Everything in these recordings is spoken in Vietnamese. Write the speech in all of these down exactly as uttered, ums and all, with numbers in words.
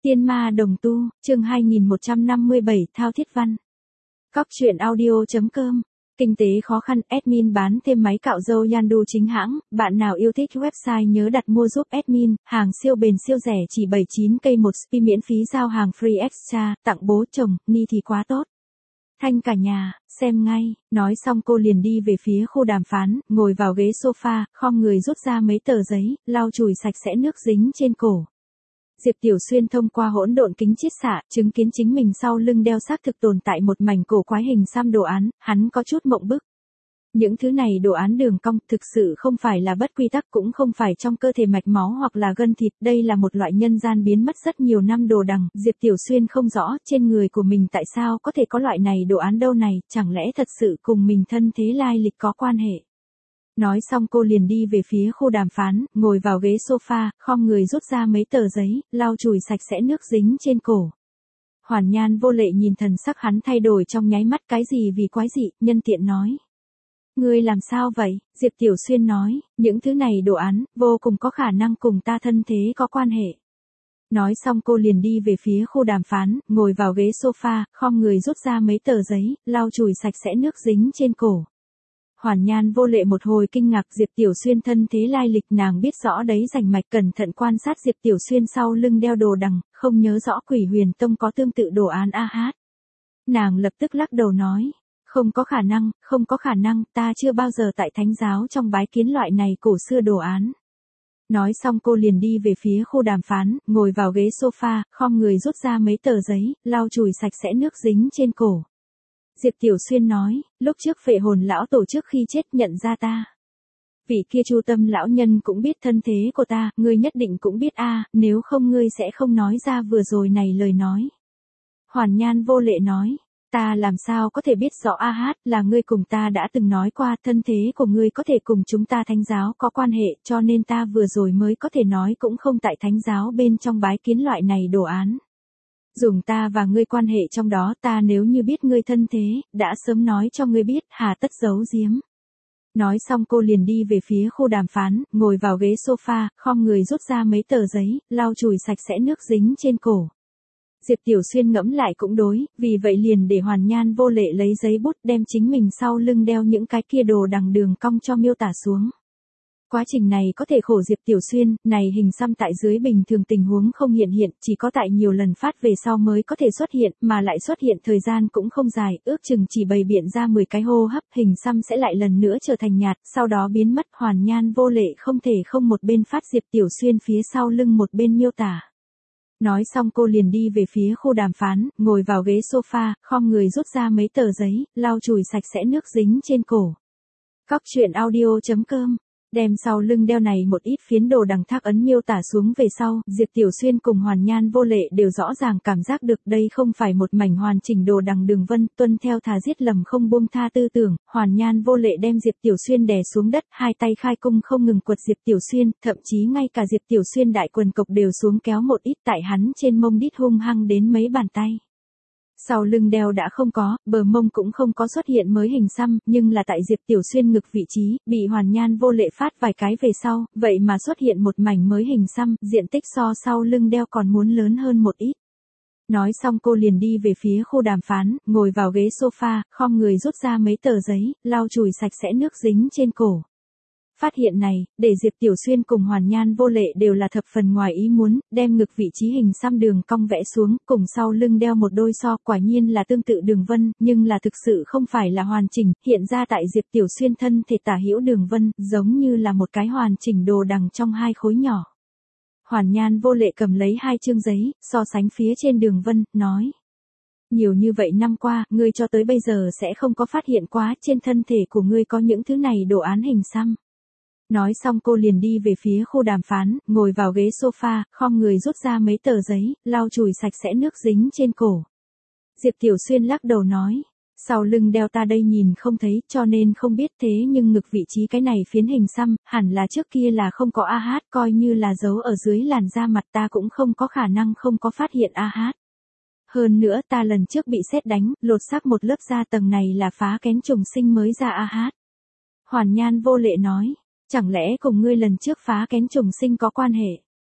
Tiên ma đồng tu, chương hai nghìn một trăm năm mươi bảy Thao Thiết Văn. Cóc truyện audio chấm com. Kinh tế khó khăn, admin bán thêm máy cạo râu Yandu chính hãng, bạn nào yêu thích website nhớ đặt mua giúp admin, hàng siêu bền siêu rẻ chỉ bảy mươi chín k một spi miễn phí giao hàng free extra, tặng bố chồng, ni thì quá tốt. Thanh cả nhà, xem ngay, nói xong cô liền đi về phía khu đàm phán, ngồi vào ghế sofa, khom người rút ra mấy tờ giấy, lau chùi sạch sẽ nước dính trên cổ. Diệp Tiểu Xuyên thông qua hỗn độn kính chiết xạ, chứng kiến chính mình sau lưng đeo xác thực tồn tại một mảnh cổ quái hình xăm đồ án, hắn có chút mộng bức. Những thứ này đồ án đường cong thực sự không phải là bất quy tắc, cũng không phải trong cơ thể mạch máu hoặc là gân thịt, đây là một loại nhân gian biến mất rất nhiều năm đồ đằng. Diệp Tiểu Xuyên không rõ trên người của mình tại sao có thể có loại này đồ án đâu này, chẳng lẽ thật sự cùng mình thân thế lai lịch có quan hệ. Nói xong cô liền đi về phía khu đàm phán, ngồi vào ghế sofa, khom người rút ra mấy tờ giấy, lau chùi sạch sẽ nước dính trên cổ. Hoàn Nhan vô lệ nhìn thần sắc hắn thay đổi trong nháy mắt, cái gì vì quái dị, nhân tiện nói. Ngươi làm sao vậy? Diệp Tiểu Xuyên nói, những thứ này đồ án, vô cùng có khả năng cùng ta thân thế có quan hệ. Nói xong cô liền đi về phía khu đàm phán, ngồi vào ghế sofa, khom người rút ra mấy tờ giấy, lau chùi sạch sẽ nước dính trên cổ. Hoàn Nhan vô lệ một hồi kinh ngạc, Diệp Tiểu Xuyên thân thế lai lịch nàng biết rõ đấy, rành mạch cẩn thận quan sát Diệp Tiểu Xuyên sau lưng đeo đồ đằng, không nhớ rõ Quỷ Huyền Tông có tương tự đồ án a hát. Nàng lập tức lắc đầu nói, không có khả năng, không có khả năng, ta chưa bao giờ tại thánh giáo trong bái kiến loại này cổ xưa đồ án. Nói xong cô liền đi về phía khu đàm phán, ngồi vào ghế sofa, khom người rút ra mấy tờ giấy, lau chùi sạch sẽ nước dính trên cổ. Diệp Tiểu Xuyên nói, lúc trước Phệ Hồn lão tổ trước khi chết nhận ra ta. Vị kia Chu Tâm lão nhân cũng biết thân thế của ta, ngươi nhất định cũng biết a, nếu không ngươi sẽ không nói ra vừa rồi này lời nói. Hoàn Nhan vô lệ nói, ta làm sao có thể biết rõ a hát, là ngươi cùng ta đã từng nói qua, thân thế của ngươi có thể cùng chúng ta thánh giáo có quan hệ, cho nên ta vừa rồi mới có thể nói cũng không tại thánh giáo bên trong bái kiến loại này đồ án. Dùng ta và ngươi quan hệ trong đó, ta nếu như biết ngươi thân thế, đã sớm nói cho ngươi biết, hà tất giấu giếm. Nói xong cô liền đi về phía khu đàm phán, ngồi vào ghế sofa, khom người rút ra mấy tờ giấy, lau chùi sạch sẽ nước dính trên cổ. Diệp Tiểu Xuyên ngẫm lại cũng đối, vì vậy liền để Hoàn Nhan vô lệ lấy giấy bút đem chính mình sau lưng đeo những cái kia đồ đằng đường cong cho miêu tả xuống. Quá trình này có thể khổ Diệp Tiểu Xuyên, này hình xăm tại dưới bình thường tình huống không hiện hiện, chỉ có tại nhiều lần phát về sau mới có thể xuất hiện, mà lại xuất hiện thời gian cũng không dài, ước chừng chỉ bày biện ra mười cái hô hấp, hình xăm sẽ lại lần nữa trở thành nhạt, sau đó biến mất. Hoàn Nhan vô lệ không thể không một bên phát Diệp Tiểu Xuyên phía sau lưng một bên miêu tả. Nói xong cô liền đi về phía khu đàm phán, ngồi vào ghế sofa, khom người rút ra mấy tờ giấy, lau chùi sạch sẽ nước dính trên cổ. Cóc truyện audio chấm com. Đem sau lưng đeo này một ít phiến đồ đằng thác ấn miêu tả xuống về sau, Diệp Tiểu Xuyên cùng Hoàn Nhan vô lệ đều rõ ràng cảm giác được đây không phải một mảnh hoàn chỉnh đồ đằng đường vân, tuân theo thà giết lầm không buông tha tư tưởng. Hoàn Nhan vô lệ đem Diệp Tiểu Xuyên đè xuống đất, hai tay khai cung không ngừng quật Diệp Tiểu Xuyên, thậm chí ngay cả Diệp Tiểu Xuyên đại quần cộc đều xuống kéo một ít, tại hắn trên mông đít hung hăng đến mấy bàn tay. Sau lưng đeo đã không có, bờ mông cũng không có xuất hiện mới hình xăm, nhưng là tại Diệp Tiểu Xuyên ngực vị trí, bị Hoàn Nhan vô lệ phát vài cái về sau, vậy mà xuất hiện một mảnh mới hình xăm, diện tích so sau lưng đeo còn muốn lớn hơn một ít. Nói xong cô liền đi về phía khu đàm phán, ngồi vào ghế sofa, khom người rút ra mấy tờ giấy, lau chùi sạch sẽ nước dính trên cổ. Phát hiện này, để Diệp Tiểu Xuyên cùng Hoàn Nhan vô lệ đều là thập phần ngoài ý muốn, đem ngực vị trí hình xăm đường cong vẽ xuống, cùng sau lưng đeo một đôi so, quả nhiên là tương tự đường vân, nhưng là thực sự không phải là hoàn chỉnh, hiện ra tại Diệp Tiểu Xuyên thân thể tả hữu đường vân, giống như là một cái hoàn chỉnh đồ đằng trong hai khối nhỏ. Hoàn Nhan vô lệ cầm lấy hai chương giấy, so sánh phía trên đường vân, nói. Nhiều như vậy năm qua, ngươi cho tới bây giờ sẽ không có phát hiện quá trên thân thể của ngươi có những thứ này đồ án hình xăm. Nói xong cô liền đi về phía khu đàm phán, ngồi vào ghế sofa, khom người rút ra mấy tờ giấy, lau chùi sạch sẽ nước dính trên cổ. Diệp Tiểu Xuyên lắc đầu nói, sau lưng đeo ta đây nhìn không thấy, cho nên không biết, thế nhưng ngực vị trí cái này phiến hình xăm, hẳn là trước kia là không có a hát, coi như là giấu ở dưới làn da mặt ta cũng không có khả năng không có phát hiện a hát. Hơn nữa ta lần trước bị sét đánh, lột xác một lớp da tầng này là phá kén trùng sinh mới ra a hát. Hoàn Nhan vô lệ nói. Chẳng lẽ cùng ngươi lần trước phá kén trùng sinh có quan hệ?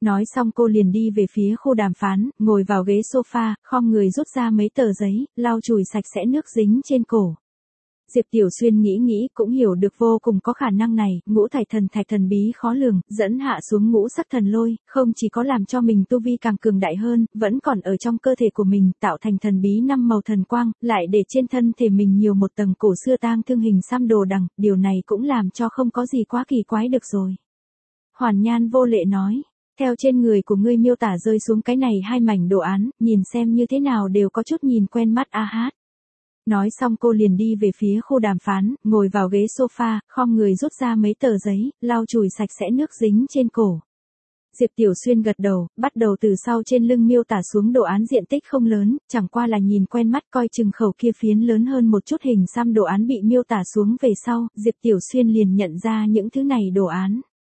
Nói xong cô liền đi về phía khu đàm phán, ngồi vào ghế sofa, khom người rút ra mấy tờ giấy, lau chùi sạch sẽ nước dính trên cổ. Diệp Tiểu Xuyên nghĩ nghĩ cũng hiểu được vô cùng có khả năng này, ngũ thải thần thạch thần bí khó lường, dẫn hạ xuống ngũ sắc thần lôi, không chỉ có làm cho mình tu vi càng cường đại hơn, vẫn còn ở trong cơ thể của mình tạo thành thần bí năm màu thần quang, lại để trên thân thể mình nhiều một tầng cổ xưa tang thương hình xăm đồ đằng, điều này cũng làm cho không có gì quá kỳ quái được rồi. Hoàn Nhan vô lệ nói, theo trên người của ngươi miêu tả rơi xuống cái này hai mảnh đồ án, nhìn xem như thế nào đều có chút nhìn quen mắt a hát. Nói xong cô liền đi về phía khu đàm phán, ngồi vào ghế sofa, khom người rút ra mấy tờ giấy, lau chùi sạch sẽ nước dính trên cổ. Diệp Tiểu Xuyên gật đầu, bắt đầu từ sau trên lưng miêu tả xuống đồ án diện tích không lớn, chẳng qua là nhìn quen mắt coi chừng khẩu kia phiến lớn hơn một chút hình xăm đồ án bị miêu tả xuống về sau, Diệp Tiểu Xuyên liền nhận ra những thứ này đồ án.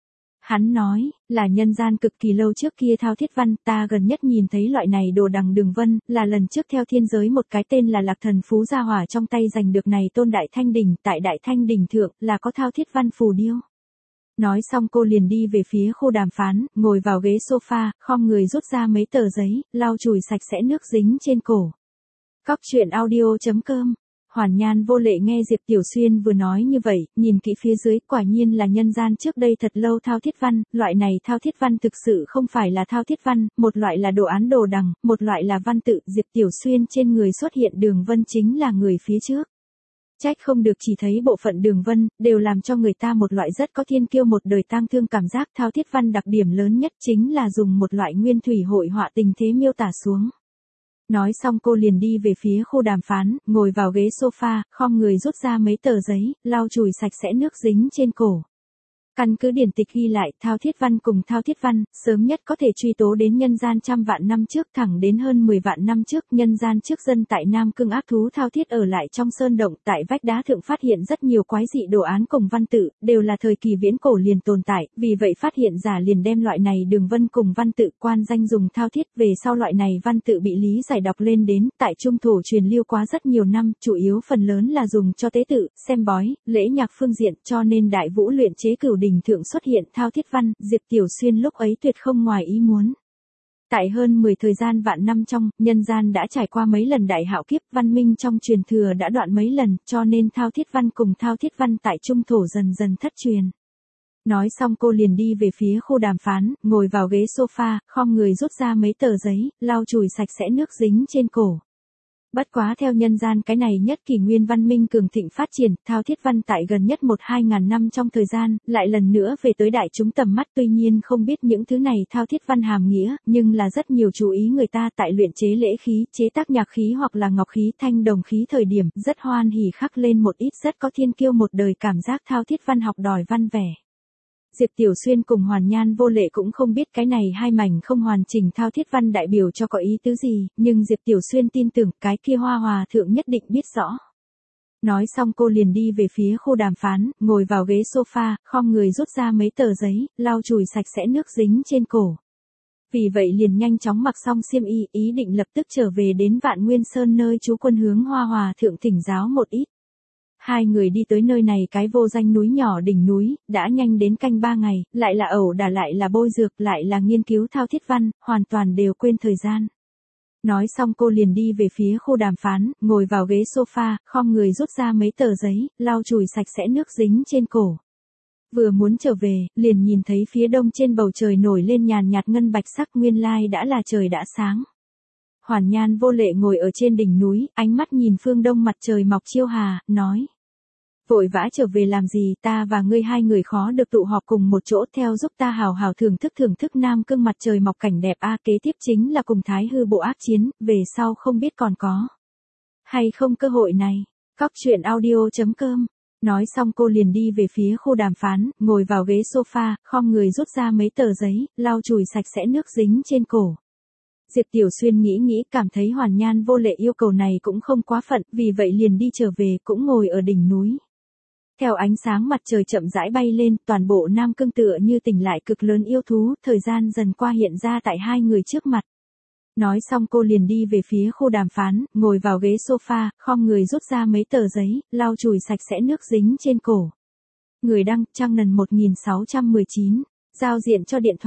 Hắn nói, là nhân gian cực kỳ lâu trước kia thao thiết văn, ta gần nhất nhìn thấy loại này đồ đằng đường vân, là lần trước theo thiên giới một cái tên là Lạc Thần Phú Gia Hỏa trong tay giành được này tôn Đại Thanh Đỉnh, tại Đại Thanh Đỉnh thượng, là có thao thiết văn phù điêu. Nói xong cô liền đi về phía khu đàm phán, ngồi vào ghế sofa, khom người rút ra mấy tờ giấy, lau chùi sạch sẽ nước dính trên cổ. Cóc truyện audio chấm com. Hoàn Nhan vô lệ nghe Diệp Tiểu Xuyên vừa nói như vậy, nhìn kỹ phía dưới, quả nhiên là nhân gian trước đây thật lâu thao thiết văn, loại này thao thiết văn thực sự không phải là thao thiết văn, một loại là đồ án đồ đằng, một loại là văn tự, Diệp Tiểu Xuyên trên người xuất hiện đường vân chính là người phía trước. Trách không được chỉ thấy bộ phận đường vân, đều làm cho người ta một loại rất có thiên kiêu một đời tang thương cảm giác. Thao thiết văn đặc điểm lớn nhất chính là dùng một loại nguyên thủy hội họa tình thế miêu tả xuống. Nói xong cô liền đi về phía khu đàm phán, ngồi vào ghế sofa, khom người rút ra mấy tờ giấy, lau chùi sạch sẽ nước dính trên cổ. Căn cứ điển tịch ghi lại, thao thiết văn cùng thao thiết văn, sớm nhất có thể truy tố đến nhân gian trăm vạn năm trước thẳng đến hơn mười vạn năm trước. Nhân gian trước dân tại Nam Cương ác thú thao thiết ở lại trong sơn động, tại vách đá thượng phát hiện rất nhiều quái dị đồ án cùng văn tự, đều là thời kỳ viễn cổ liền tồn tại, vì vậy phát hiện giả liền đem loại này đường vân cùng văn tự quan danh dùng thao thiết. Về sau loại này văn tự bị lý giải đọc lên đến, tại trung thổ truyền lưu quá rất nhiều năm, chủ yếu phần lớn là dùng cho tế tự, xem bói, lễ nhạc phương diện, cho nên đại vũ luyện chế cửu đỉnh thượng xuất hiện thao thiết văn, Diệp Tiểu Xuyên lúc ấy tuyệt không ngoài ý muốn. Tại hơn mười thời gian vạn năm trong, nhân gian đã trải qua mấy lần đại hạo kiếp, văn minh trong truyền thừa đã đoạn mấy lần, cho nên thao thiết văn cùng thao thiết văn tại trung thổ dần dần thất truyền. Nói xong cô liền đi về phía khu đàm phán, ngồi vào ghế sofa, khom người rút ra mấy tờ giấy, lau chùi sạch sẽ nước dính trên cổ. Bất quá theo nhân gian cái này nhất kỷ nguyên văn minh cường thịnh phát triển, thao thiết văn tại gần nhất một hai ngàn năm trong thời gian, lại lần nữa về tới đại chúng tầm mắt. Tuy nhiên không biết những thứ này thao thiết văn hàm nghĩa, nhưng là rất nhiều chú ý người ta tại luyện chế lễ khí, chế tác nhạc khí hoặc là ngọc khí, thanh đồng khí thời điểm, rất hoan hỉ khắc lên một ít rất có thiên kiêu một đời cảm giác thao thiết văn học đòi văn vẻ. Diệp Tiểu Xuyên cùng Hoàn Nhan vô lệ cũng không biết cái này hai mảnh không hoàn chỉnh thao thiết văn đại biểu cho có ý tứ gì, nhưng Diệp Tiểu Xuyên tin tưởng cái kia hoa hòa thượng nhất định biết rõ. Nói xong cô liền đi về phía khu đàm phán, ngồi vào ghế sofa, khom người rút ra mấy tờ giấy, lau chùi sạch sẽ nước dính trên cổ. Vì vậy liền nhanh chóng mặc xong xiêm y, ý định lập tức trở về đến Vạn Nguyên Sơn nơi trú quân hướng hoa hòa thượng thỉnh giáo một ít. Hai người đi tới nơi này cái vô danh núi nhỏ đỉnh núi, đã nhanh đến canh ba ngày, lại là ẩu đả lại là bôi dược, lại là nghiên cứu thao thiết văn, hoàn toàn đều quên thời gian. Nói xong cô liền đi về phía khu đàm phán, ngồi vào ghế sofa, khom người rút ra mấy tờ giấy, lau chùi sạch sẽ nước dính trên cổ. Vừa muốn trở về, liền nhìn thấy phía đông trên bầu trời nổi lên nhàn nhạt ngân bạch sắc, nguyên lai đã là trời đã sáng. Hoàn Nhan vô lệ ngồi ở trên đỉnh núi, ánh mắt nhìn phương đông mặt trời mọc chiêu hà, nói. Vội vã trở về làm gì, ta và ngươi hai người khó được tụ họp cùng một chỗ, theo giúp ta hào hào thưởng thức thưởng thức Nam Cương mặt trời mọc cảnh đẹp a. Kế tiếp chính là cùng Thái Hư bộ ác chiến, về sau không biết còn có hay không cơ hội này. Cóc truyện audio chấm com. Nói xong cô liền đi về phía khu đàm phán, ngồi vào ghế sofa, khom người rút ra mấy tờ giấy, lau chùi sạch sẽ nước dính trên cổ. Diệp Tiểu Xuyên nghĩ nghĩ, cảm thấy Hoàn Nhan vô lệ yêu cầu này cũng không quá phận, vì vậy liền đi trở về, cũng ngồi ở đỉnh núi. Theo ánh sáng mặt trời chậm rãi bay lên, toàn bộ Nam Cương tựa như tỉnh lại cực lớn yêu thú, thời gian dần qua hiện ra tại hai người trước mặt. Nói xong cô liền đi về phía khu đàm phán, ngồi vào ghế sofa, khom người rút ra mấy tờ giấy, lau chùi sạch sẽ nước dính trên cổ. Người đăng, Trang Nần một nghìn sáu trăm mười chín, giao diện cho điện thoại.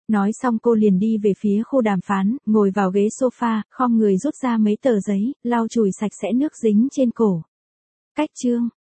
Nói xong cô liền đi về phía khu đàm phán, ngồi vào ghế sofa, khom người rút ra mấy tờ giấy, lau chùi sạch sẽ nước dính trên cổ. Cách chương